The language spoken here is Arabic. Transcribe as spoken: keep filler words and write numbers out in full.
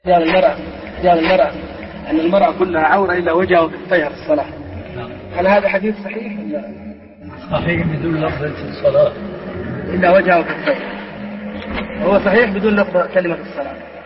قال المرأة قال المرأة أن المرأة كلها عورة إلا وجهها وكفيها في الصلاة. هل هذا حديث صحيح ولا؟ صحيح بدون لفظة الصلاة إلا وجهها وكفيها. هو صحيح بدون لفظ كلمة الصلاة.